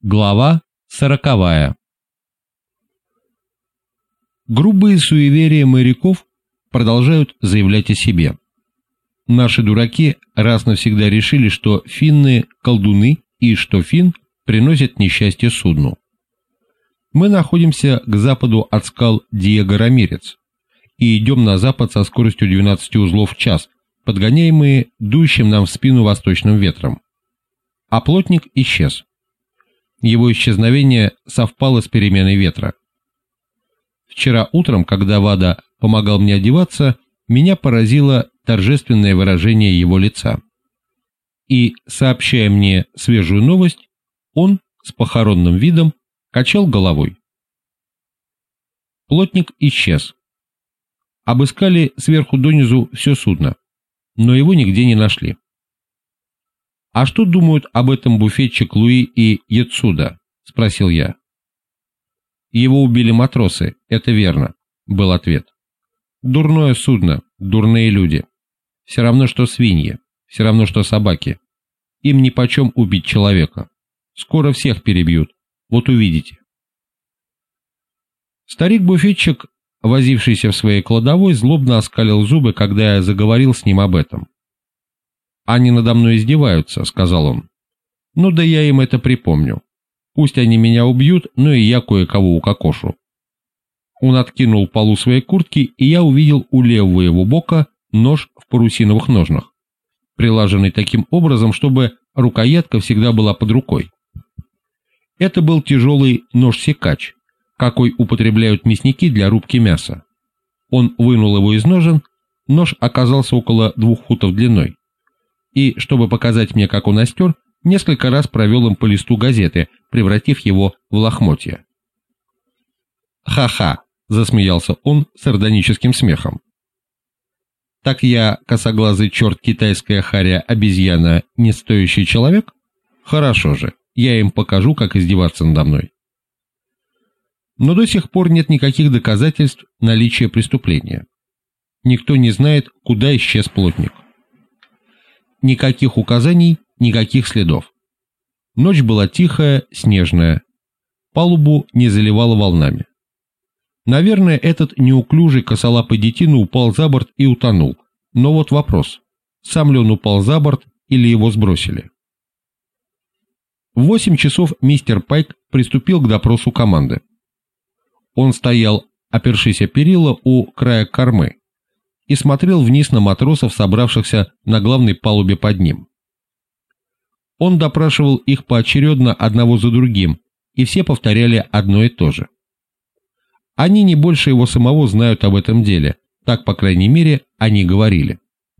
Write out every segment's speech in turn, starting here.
Глава 40. Грубые суеверия моряков продолжают заявлять о себе. Наши дураки раз навсегда решили, что финны – колдуны и что фин приносит несчастье судну. Мы находимся к западу от скал Диего-Рамирец и идем на запад со скоростью 12 узлов в час, подгоняемые дующим нам в спину восточным ветром. А плотник исчез. Его исчезновение совпало с переменой ветра. Вчера утром, когда Вада помогал мне одеваться, меня поразило торжественное выражение его лица. И, сообщая мне свежую новость, он с похоронным видом качал головой. Плотник исчез. Обыскали сверху донизу все судно, но его нигде не нашли. «А что думают об этом буфетчик Луи и Яцуда?» — спросил я. «Его убили матросы, это верно», — был ответ. «Дурное судно, дурные люди. Все равно, что свиньи, все равно, что собаки. Им нипочем убить человека. Скоро всех перебьют, вот увидите». Старик-буфетчик, возившийся в своей кладовой, злобно оскалил зубы, когда я заговорил с ним об этом. «Они надо мной издеваются», — сказал он. «Ну да я им это припомню. Пусть они меня убьют, но и я кое-кого укокошу». Он откинул полу своей куртки, и я увидел у левого его бока нож в парусиновых ножнах, прилаженный таким образом, чтобы рукоятка всегда была под рукой. Это был тяжелый нож-секач, какой употребляют мясники для рубки мяса. Он вынул его из ножен, нож оказался около 2 футов длиной. И, чтобы показать мне, как он остер, несколько раз провел им по листу газеты, превратив его в лохмотья. «Ха-ха!» — засмеялся он сардоническим смехом. «Так я, косоглазый черт, китайская харя, обезьяна, не стоящий человек? Хорошо же, я им покажу, как издеваться надо мной». Но до сих пор нет никаких доказательств наличия преступления. Никто не знает, куда исчез плотник. Никаких указаний, никаких следов. Ночь была тихая, снежная. Палубу не заливало волнами. Наверное, этот неуклюжий косолапый детина упал за борт и утонул. Но вот вопрос, сам ли он упал за борт или его сбросили? В 8 часов мистер Пайк приступил к допросу команды. Он стоял, опершись о перила у края кормы, и смотрел вниз на матросов, собравшихся на главной палубе под ним. Он допрашивал их поочередно одного за другим, и все повторяли одно и то же. Они не больше его самого знают об этом деле, так, по крайней мере, они говорили.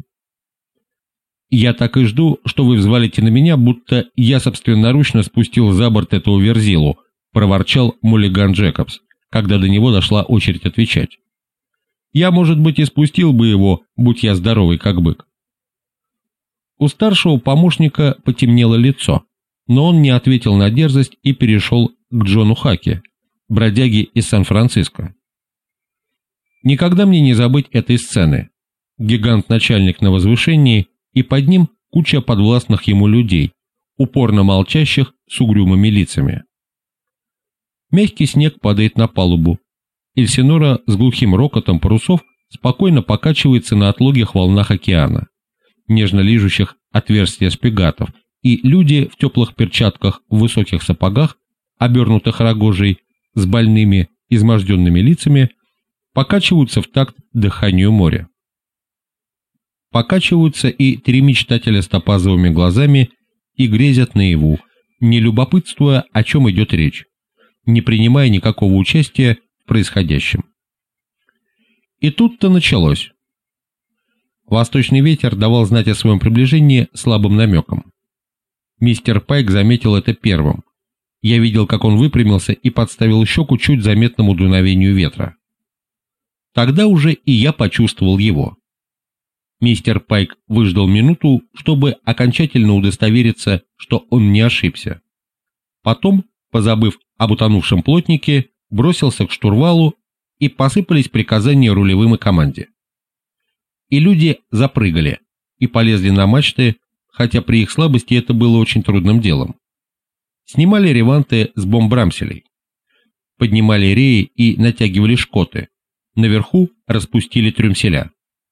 «Я так и жду, что вы взвалите на меня, будто я собственноручно спустил за борт эту верзилу», проворчал Муллиган Джекобс, когда до него дошла очередь отвечать. «Я, может быть, и спустил бы его, будь я здоровый, как бык». У старшего помощника потемнело лицо, но он не ответил на дерзость и перешел к Джону Хаки, бродяге из Сан-Франциско. Никогда мне не забыть этой сцены. Гигант-начальник на возвышении, и под ним куча подвластных ему людей, упорно молчащих с угрюмыми лицами. Мягкий снег падает на палубу. Эльсинора с глухим рокотом парусов спокойно покачивается на отлогих волнах океана, нежно лижущих отверстия шпигатов, и люди в теплых перчатках, в высоких сапогах, обернутых рогожей, с больными, изможденными лицами, покачиваются в такт дыханию моря. Покачиваются и 3 мечтателя с топазовыми глазами и грезят наяву, не любопытствуя, о чем идет речь, не принимая никакого участия в происходящем. И тут-то началось. Восточный ветер давал знать о своем приближении слабым намеком. Мистер Пайк заметил это первым. Я видел, как он выпрямился и подставил щеку чуть заметному дуновению ветра. Тогда уже и я почувствовал его. Мистер Пайк выждал минуту, чтобы окончательно удостовериться, что он не ошибся. Потом, позабыв об утонувшем плотнике, бросился к штурвалу, и посыпались приказания рулевым и команде. И люди запрыгали, и полезли на мачты, хотя при их слабости это было очень трудным делом. снимали реванты с бомбрамселей, поднимали реи и натягивали шкоты, наверху распустили трюмселя.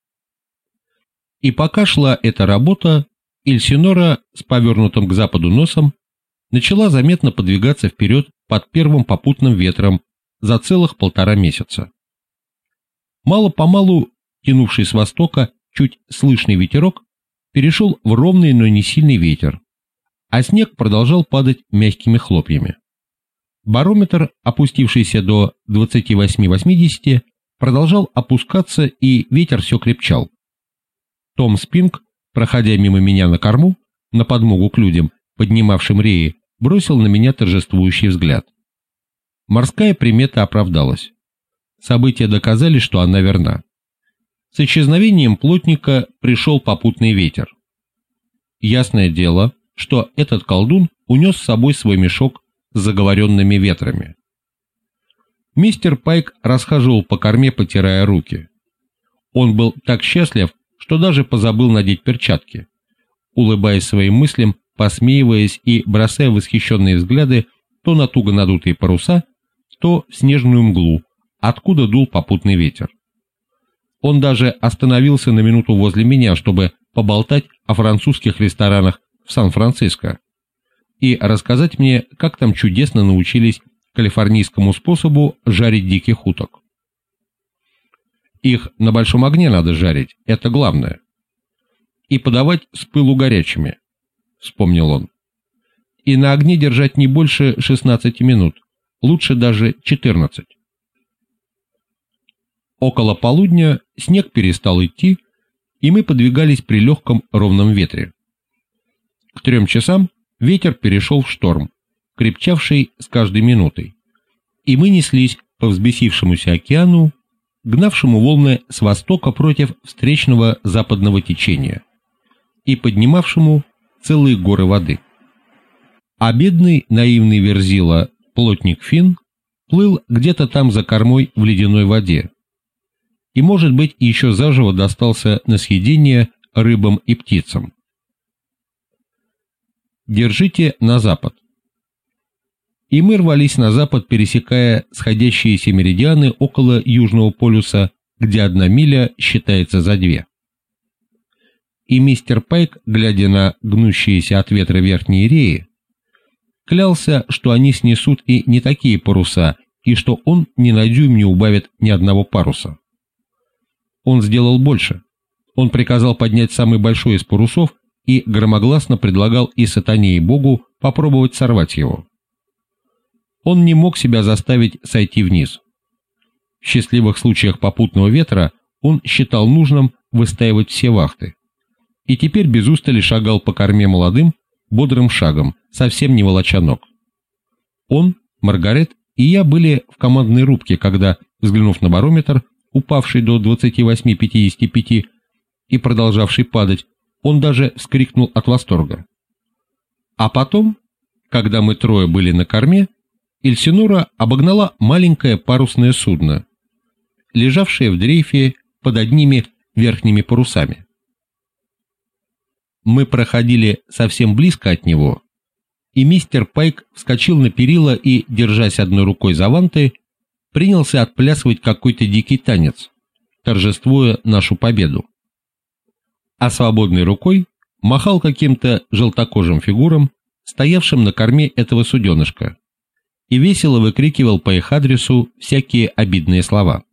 И пока шла эта работа, Эльсинора с повернутым к западу носом начала заметно подвигаться вперед под первым попутным ветром за целых 1,5 месяца. Мало-помалу, тянувший с востока, чуть слышный ветерок перешел в ровный, но не сильный ветер, а снег продолжал падать мягкими хлопьями. Барометр, опустившийся до 28-80, продолжал опускаться, и ветер все крепчал. Том Спинк, проходя мимо меня на корму, на подмогу к людям, поднимавшим реи, бросил на меня торжествующий взгляд. Морская примета оправдалась. События доказали, что она верна. С исчезновением плотника пришел попутный ветер. Ясное дело, что этот колдун унес с собой свой мешок с заговоренными ветрами. Мистер Пайк расхаживал по корме, потирая руки. Он был так счастлив, что даже позабыл надеть перчатки, улыбаясь своим мыслям, посмеиваясь и бросая восхищенные взгляды то на туго надутые паруса, то в снежную мглу, откуда дул попутный ветер. Он даже остановился на минуту возле меня, чтобы поболтать о французских ресторанах в Сан-Франциско и рассказать мне, как там чудесно научились калифорнийскому способу жарить диких уток. Их на большом огне надо жарить, это главное. И подавать с пылу горячими, вспомнил он. И на огне держать не больше 16 минут, лучше даже 14. Около полудня снег перестал идти, и мы подвигались при легком ровном ветре. К 3 часам ветер перешел в шторм, крепчавший с каждой минутой, и мы неслись по взбесившемуся океану, гнавшему волны с востока против встречного западного течения и поднимавшему целые горы воды. А бедный наивный верзила, плотник Финн, плыл где-то там за кормой в ледяной воде, и, может быть, еще заживо достался на съедение рыбам и птицам. Держите на запад. И мы рвались на запад, пересекая сходящиеся меридианы около Южного полюса, где 1 миля считается за 2. И мистер Пайк, глядя на гнущиеся от ветра верхние реи, клялся, что они снесут и не такие паруса, и что он ни на дюйм не убавит ни одного паруса. Он сделал больше. Он приказал поднять самый большой из парусов и громогласно предлагал и сатане, и Богу попробовать сорвать его. Он не мог себя заставить сойти вниз. В счастливых случаях попутного ветра он считал нужным выстаивать все вахты. И теперь без устали шагал по корме молодым, бодрым шагом, совсем не волоча ног. Он, Маргарет и я были в командной рубке, когда, взглянув на барометр, упавший до 28-55 и продолжавший падать, он даже вскрикнул от восторга. А потом, когда мы трое были на корме, Эльсинора обогнала маленькое парусное судно, лежавшее в дрейфе под одними верхними парусами. Мы проходили совсем близко от него, и мистер Пайк вскочил на перила и, держась одной рукой за ванты, принялся отплясывать какой-то дикий танец, торжествуя нашу победу. А свободной рукой махал каким-то желтокожим фигурам, стоявшим на корме этого суденышка, и весело выкрикивал по их адресу всякие обидные слова.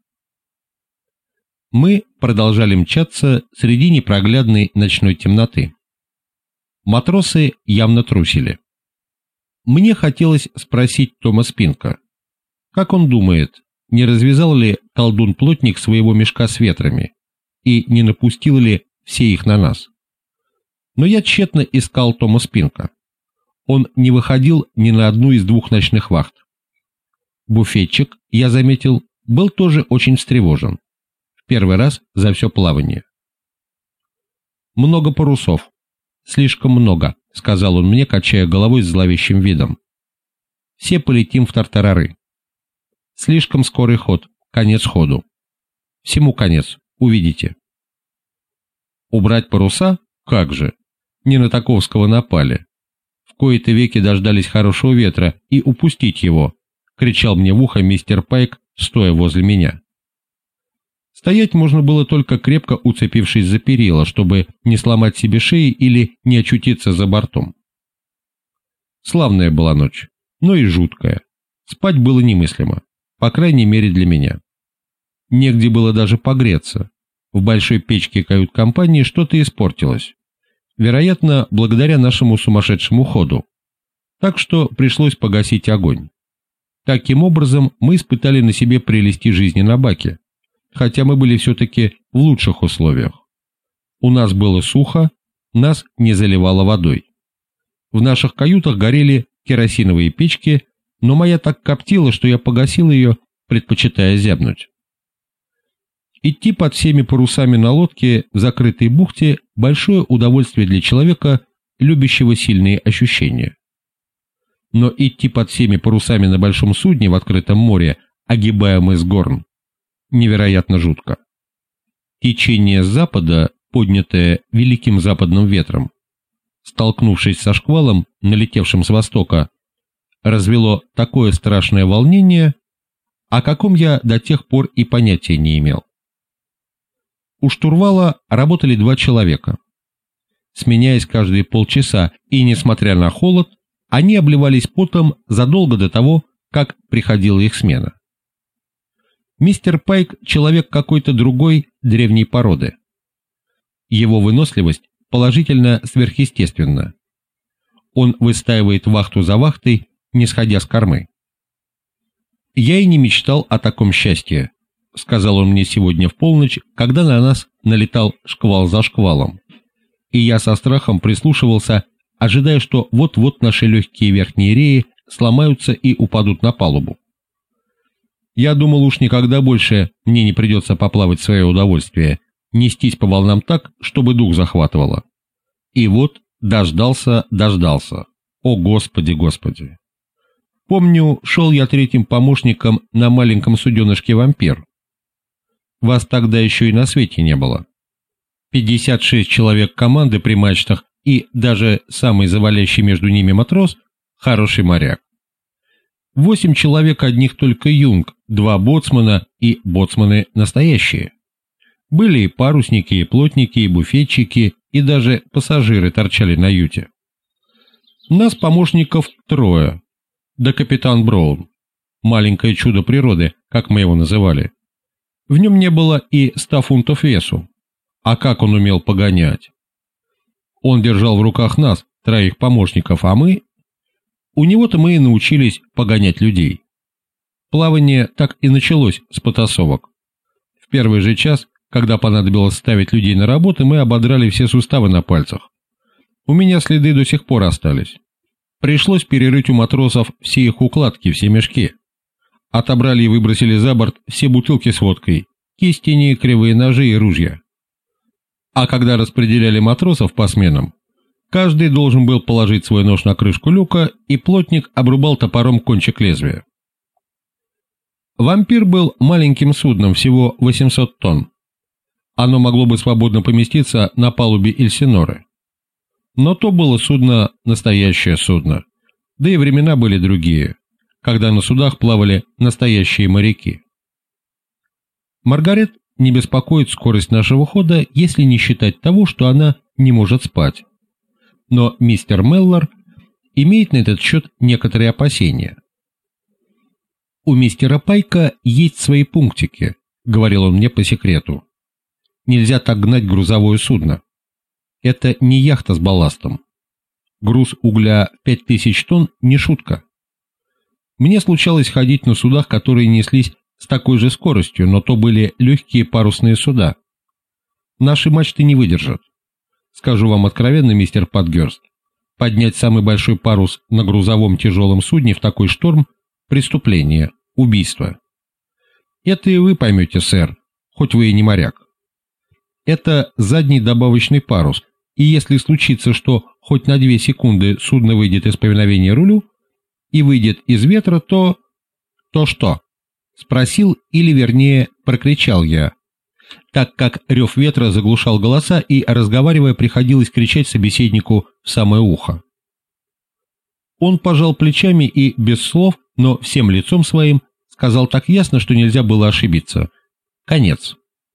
Мы продолжали мчаться среди непроглядной ночной темноты. Матросы явно трусили. Мне хотелось спросить Тома Спинка, как он думает, не развязал ли колдун-плотник своего мешка с ветрами и не напустил ли все их на нас? Но я тщетно искал Тома Спинка. Он не выходил ни на одну из 2 ночных вахт. Буфетчик, я заметил, был тоже очень встревожен. В первый раз за все плавание. «Много парусов. Слишком много», — сказал он мне, качая головой с зловещим видом. «Все полетим в тартарары. Слишком скорый ход, конец ходу. Всему конец, увидите». «Убрать паруса? Как же? Не на таковского напали. В кои-то веки дождались хорошего ветра и упустить его», — кричал мне в ухо мистер Пайк, стоя возле меня. Стоять можно было только крепко уцепившись за перила, чтобы не сломать себе шеи или не очутиться за бортом. Славная была ночь, но и жуткая. Спать было немыслимо, по крайней мере для меня. Негде было даже погреться. В большой печке кают-компании что-то испортилось. Вероятно, благодаря нашему сумасшедшему ходу. Так что пришлось погасить огонь. Таким образом, мы испытали на себе прелести жизни на баке, хотя мы были все-таки в лучших условиях. У нас было сухо, нас не заливало водой. В наших каютах горели керосиновые печки, но моя так коптила, что я погасил ее, предпочитая зябнуть. Идти под всеми парусами на лодке в закрытой бухте – большое удовольствие для человека, любящего сильные ощущения. Но идти под всеми парусами на большом судне в открытом море, огибая мыс Горн, невероятно жутко. Течение с запада, поднятое великим западным ветром, столкнувшись со шквалом, налетевшим с востока, развело такое страшное волнение, о каком я до тех пор и понятия не имел. У штурвала работали 2 человека. Сменяясь каждые полчаса, и, несмотря на холод, они обливались потом задолго до того, как приходила их смена. Мистер Пайк – человек какой-то другой древней породы. Его выносливость положительно сверхъестественна. Он выстаивает вахту за вахтой, не сходя с кормы. «Я и не мечтал о таком счастье», — сказал он мне сегодня в полночь, когда на нас налетал шквал за шквалом. И я со страхом прислушивался, ожидая, что вот-вот наши легкие верхние реи сломаются и упадут на палубу. Я думал, уж никогда больше мне не придется поплавать в свое удовольствие, нестись по волнам так, чтобы дух захватывало. И вот дождался. О, Господи, Господи! Помню, шел я 3-м помощником на маленьком суденышке «Вампир». Вас тогда еще и на свете не было. 56 человек команды при мачтах и даже самый завалящий между ними матрос – хороший моряк. 8 человек одних только юнг, 2 боцмана и боцманы настоящие. Были и парусники, и плотники, и буфетчики, и даже пассажиры торчали на юте. Нас, помощников, 3, да капитан Браун, маленькое чудо природы, как мы его называли. В нем не было и 100 фунтов весу, а как он умел погонять. Он держал в руках нас, 3 помощников, а мы... У него-то мы и научились погонять людей. Плавание так и началось с потасовок. В первый же час, когда понадобилось ставить людей на работу, мы ободрали все суставы на пальцах. У меня следы до сих пор остались. Пришлось перерыть у матросов все их укладки, все мешки. Отобрали и выбросили за борт все бутылки с водкой, кистени, кривые ножи и ружья. А когда распределяли матросов по сменам, каждый должен был положить свой нож на крышку люка, и плотник обрубал топором кончик лезвия. «Вампир» был маленьким судном, всего 800 тонн. Оно могло бы свободно поместиться на палубе Эльсиноры. Но то было судно, настоящее судно, да и времена были другие, когда на судах плавали настоящие моряки. Маргарет не беспокоит скорость нашего хода, если не считать того, что она не может спать. Но мистер Меллор имеет на этот счет некоторые опасения. «У мистера Пайка есть свои пунктики», — говорил он мне по секрету. «Нельзя так гнать грузовое судно. Это не яхта с балластом. Груз угля 5000 тонн не шутка. Мне случалось ходить на судах, которые неслись с такой же скоростью, но то были легкие парусные суда. Наши мачты не выдержат. Скажу вам откровенно, мистер Патгерст, поднять самый большой парус на грузовом тяжелом судне в такой шторм – преступление, убийство. Это и вы поймете, сэр, хоть вы и не моряк. Это задний добавочный парус, и если случится, что хоть на 2 секунды судно выйдет из повиновения рулю и выйдет из ветра, то... То что? Спросил, или вернее прокричал я, так как рев ветра заглушал голоса и, разговаривая, приходилось кричать собеседнику в самое ухо. Он пожал плечами и без слов, но всем лицом своим, сказал так ясно, что нельзя было ошибиться. Конец.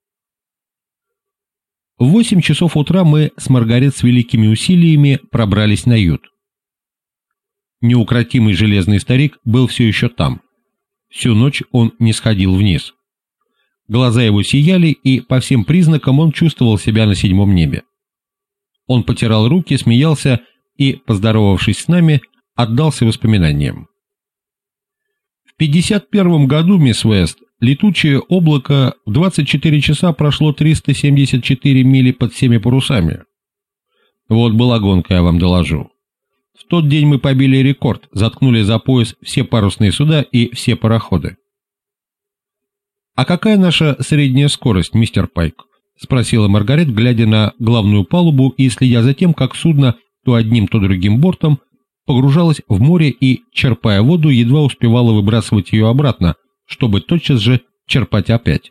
В 8 часов утра мы с Маргарет с великими усилиями пробрались на ют. Неукротимый железный старик был все еще там. Всю ночь он не сходил вниз. Глаза его сияли, и по всем признакам он чувствовал себя на 7-м небе. Он потирал руки, смеялся и, поздоровавшись с нами, отдался воспоминаниям. В 51 году, мисс Уэст, летучее облако в 24 часа прошло 374 мили под всеми парусами. Вот была гонка, я вам доложу. В тот день мы побили рекорд, заткнули за пояс все парусные суда и все пароходы. «А какая наша средняя скорость, мистер Пайк?» — спросила Маргарет, глядя на главную палубу и следя за тем, как судно то одним, то другим бортом погружалось в море и, черпая воду, едва успевало выбрасывать ее обратно, чтобы тотчас же черпать опять.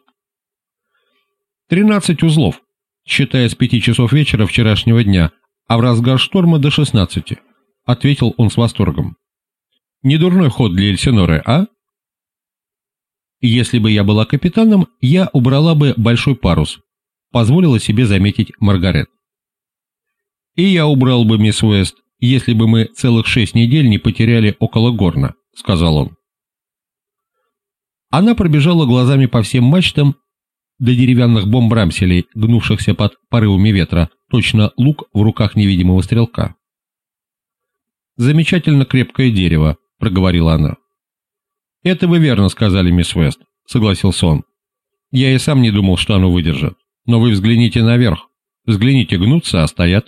13 узлов, считая с 5 часов вечера вчерашнего дня, а в разгар шторма до 16, — ответил он с восторгом. Недурной ход для Эльсиноры, а? Если бы я была капитаном, я убрала бы большой парус, — позволила себе заметить Маргарет. И я убрал бы, мисс Уэст, если бы мы целых 6 недель не потеряли около Горна, — сказал он. Она пробежала глазами по всем мачтам до деревянных бомб-рамселей, гнувшихся под порывами ветра, точно лук в руках невидимого стрелка. «Замечательно крепкое дерево», — проговорила она. «Это вы верно сказали, мисс Уэст», — согласился он. «Я и сам не думал, что оно выдержит. Но вы взгляните наверх. Взгляните, гнутся, а стоят».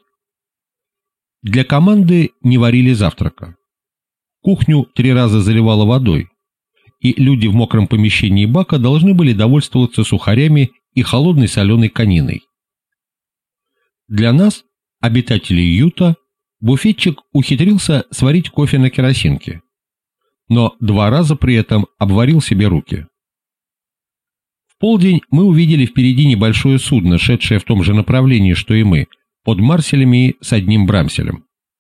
Для команды не варили завтрака. Кухню 3 раза заливало водой, и люди в мокром помещении бака должны были довольствоваться сухарями и холодной соленой кониной. Для нас, обитателей Юта, буфетчик ухитрился сварить кофе на керосинке, но 2 раза при этом обварил себе руки. В полдень мы увидели впереди небольшое судно, шедшее в том же направлении, что и мы, под марселями и с одним брамселем.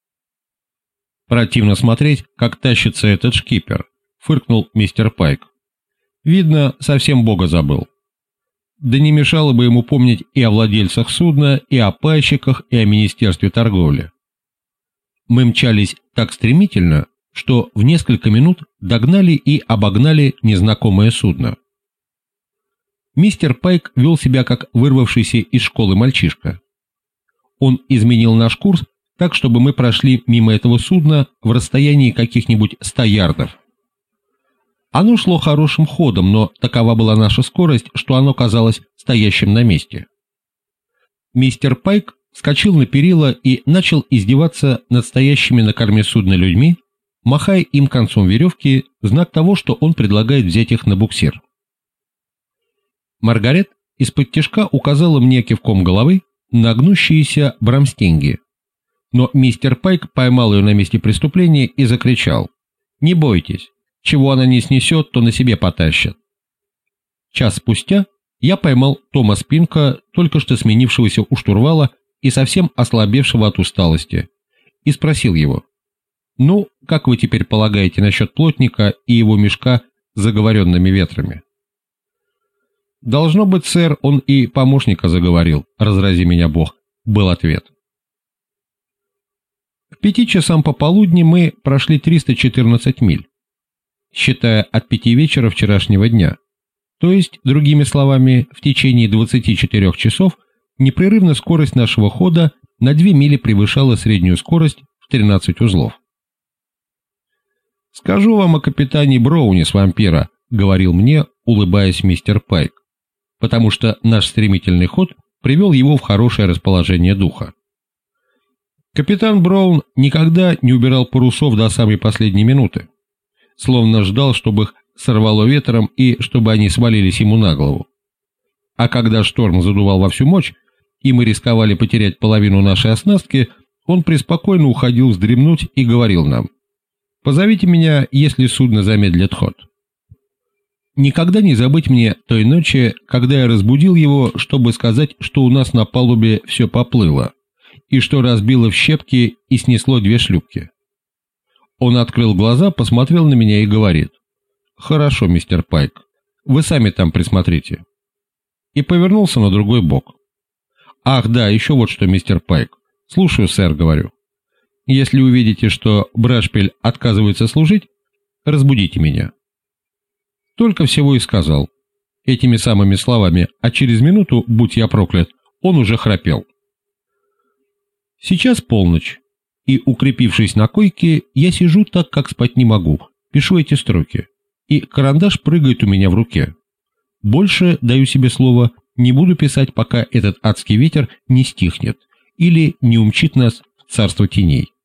«Противно смотреть, как тащится этот шкипер», — фыркнул мистер Пайк. «Видно, совсем Бога забыл. Да не мешало бы ему помнить и о владельцах судна, и о пайщиках, и о Министерстве торговли». Мы мчались так стремительно, что в несколько минут догнали и обогнали незнакомое судно. Мистер Пайк вел себя как вырвавшийся из школы мальчишка. Он изменил наш курс так, чтобы мы прошли мимо этого судна в расстоянии каких-нибудь 100 ярдов. Оно шло хорошим ходом, но такова была наша скорость, что оно казалось стоящим на месте. Мистер Пайк вскочил на перила и начал издеваться над стоящими на корме судна людьми, махая им концом веревки в знак того, что он предлагает взять их на буксир. Маргарет из-под тишка указала мне кивком головы на гнущиеся брамстенги, но мистер Пайк поймал ее на месте преступления и закричал: «Не бойтесь, чего она не снесет, то на себе потащит». Час спустя я поймал Тома Спинка, только что сменившегося у штурвала и совсем ослабевшего от усталости, и спросил его: «Ну, как вы теперь полагаете насчет плотника и его мешка с заговоренными ветрами?» «Должно быть, сэр, он и помощника заговорил, разрази меня Бог», — был ответ. К 5 часам пополудни мы прошли 314 миль, считая от 5 вечера вчерашнего дня, то есть, другими словами, в течение 24 часов непрерывная скорость нашего хода на 2 мили превышала среднюю скорость в 13 узлов. «Скажу вам о капитане Броуне с вампира», — говорил мне, улыбаясь мистер Пайк, потому что наш стремительный ход привел его в хорошее расположение духа. Капитан Браун никогда не убирал парусов до самой последней минуты, словно ждал, чтобы их сорвало ветром и чтобы они свалились ему на голову. А когда шторм задувал во всю мощь, и мы рисковали потерять половину нашей оснастки, он преспокойно уходил вздремнуть и говорил нам: «Позовите меня, если судно замедлит ход». Никогда не забыть мне той ночи, когда я разбудил его, чтобы сказать, что у нас на палубе все поплыло, и что разбило в щепки и снесло 2 шлюпки. Он открыл глаза, посмотрел на меня и говорит: «Хорошо, мистер Пайк, вы сами там присмотрите». И повернулся на другой бок. «Ах, да, еще вот что, мистер Пайк. Слушаю, сэр», — говорю. «Если увидите, что Брэшпиль отказывается служить, разбудите меня». Только всего и сказал. Этими самыми словами, а через минуту, будь я проклят, он уже храпел. Сейчас полночь, и, укрепившись на койке, я сижу так, как спать не могу, пишу эти строки, и карандаш прыгает у меня в руке. Больше, даю себе слово, не буду писать, пока этот адский ветер не стихнет или не умчит нас в царство теней.